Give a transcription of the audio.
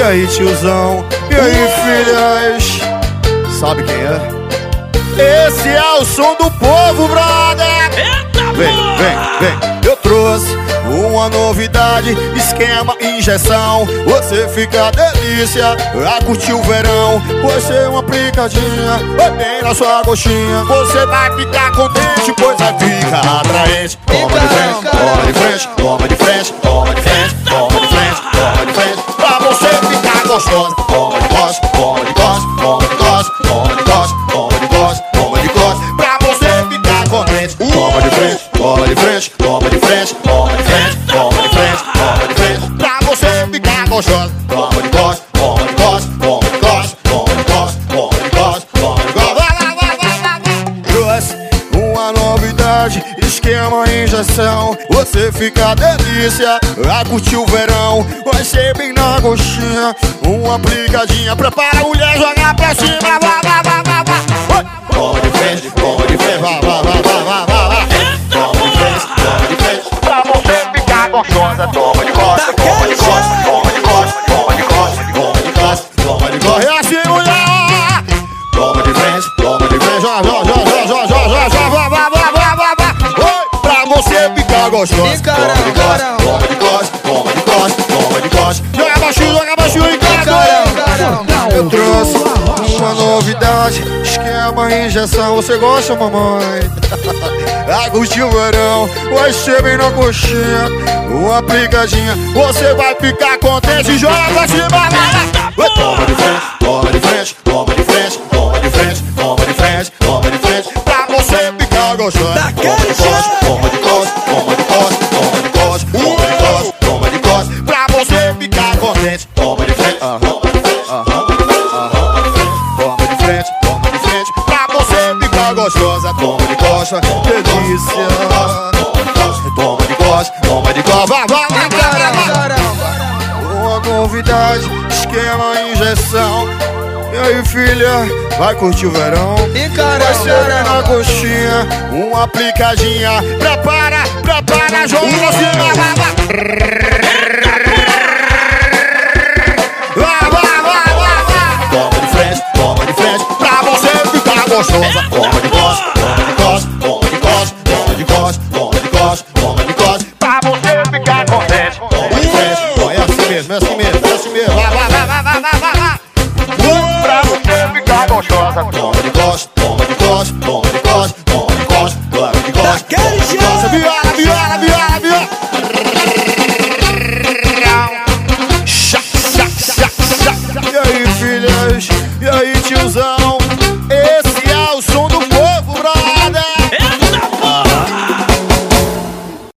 E aí, tiozão? E aí, filhas? Sabe quem é? Esse é o som do povo, brother! Eita, vem, eu trouxe uma novidade, esquema injeção. Você fica delícia, a curtir o verão. Você é uma picadinha, vai bem na sua coxinha. Você vai ficar contente, pois vai ficar atraente. Toma de frente, toma de frente, toma de frente, toma de frente, toma de frente, toma de frente. Pra você ficar gostosa, toma de costa, toma de costa, toma de costa, toma de costa, toma de costa, toma de costa. Pra você ficar contente, toma de frente, toma de frente, toma de frente, toma de frente, toma de frente, toma de frente. Pra você ficar gostosa, toma de costa, toma de costa, toma de costa, toma de costa, toma de costa, toma de costa. Trouxe uma novidade, esquema injeção. Você fica delícia, a curtir o verão. Vai ser bem na coxinha, uma picadinha. Prepara a mulher, joga pra cima, vá, vá, vá, vá, vá. Toma de frente, vá, vá, vá, vá, vá, vá, vá. Toma de frente, pra você ficar gostosa. Toma de costa, toma de costa, toma de costa, toma de costa, toma de costa, toma de costa. É assim, mulher! Toma de frente, joga, vá, vá, vá, vá, vá, vá. Oi, pra você ficar gostosa. Toma de costa, toma de costa, toma de costa, toma de costa. Joga baixinho, encara. Eu trouxe uma novidade, esquema injeção. Você gosta, mamãe? A curtir o verão, vai ser bem na coxinha, uma picadinha. Você vai ficar contente, joga pra cima, vai. Toma de frente, toma de frente, toma de frente, toma de frente, toma de frente, toma de frente. Pra você ficar gostosa. Toma de costa, toma de costa, toma de costa, toma de costa, toma de costa, toma de costa. Pra você ficar contente, toma de frente, toma de frente, toma de frente. Pra você ficar gostosa, toma de costa, delícia. Toma de costa, toma de costa, vai, vai, vai, caramba. Uma novidade, esquema injeção. E aí, filha, vai curtir o verão? Vai ser na coxinha, uma picadinha. Prepara, joga pra cima, vai, vai. Toma de frente, pra você ficar gostosa. Toma de costa, toma de costa, toma de costa, toma de costa, toma de costa, toma de costa. Pra você ficar contente. Toma de frente, é assim mesmo, vai. Pra você ficar gostosa.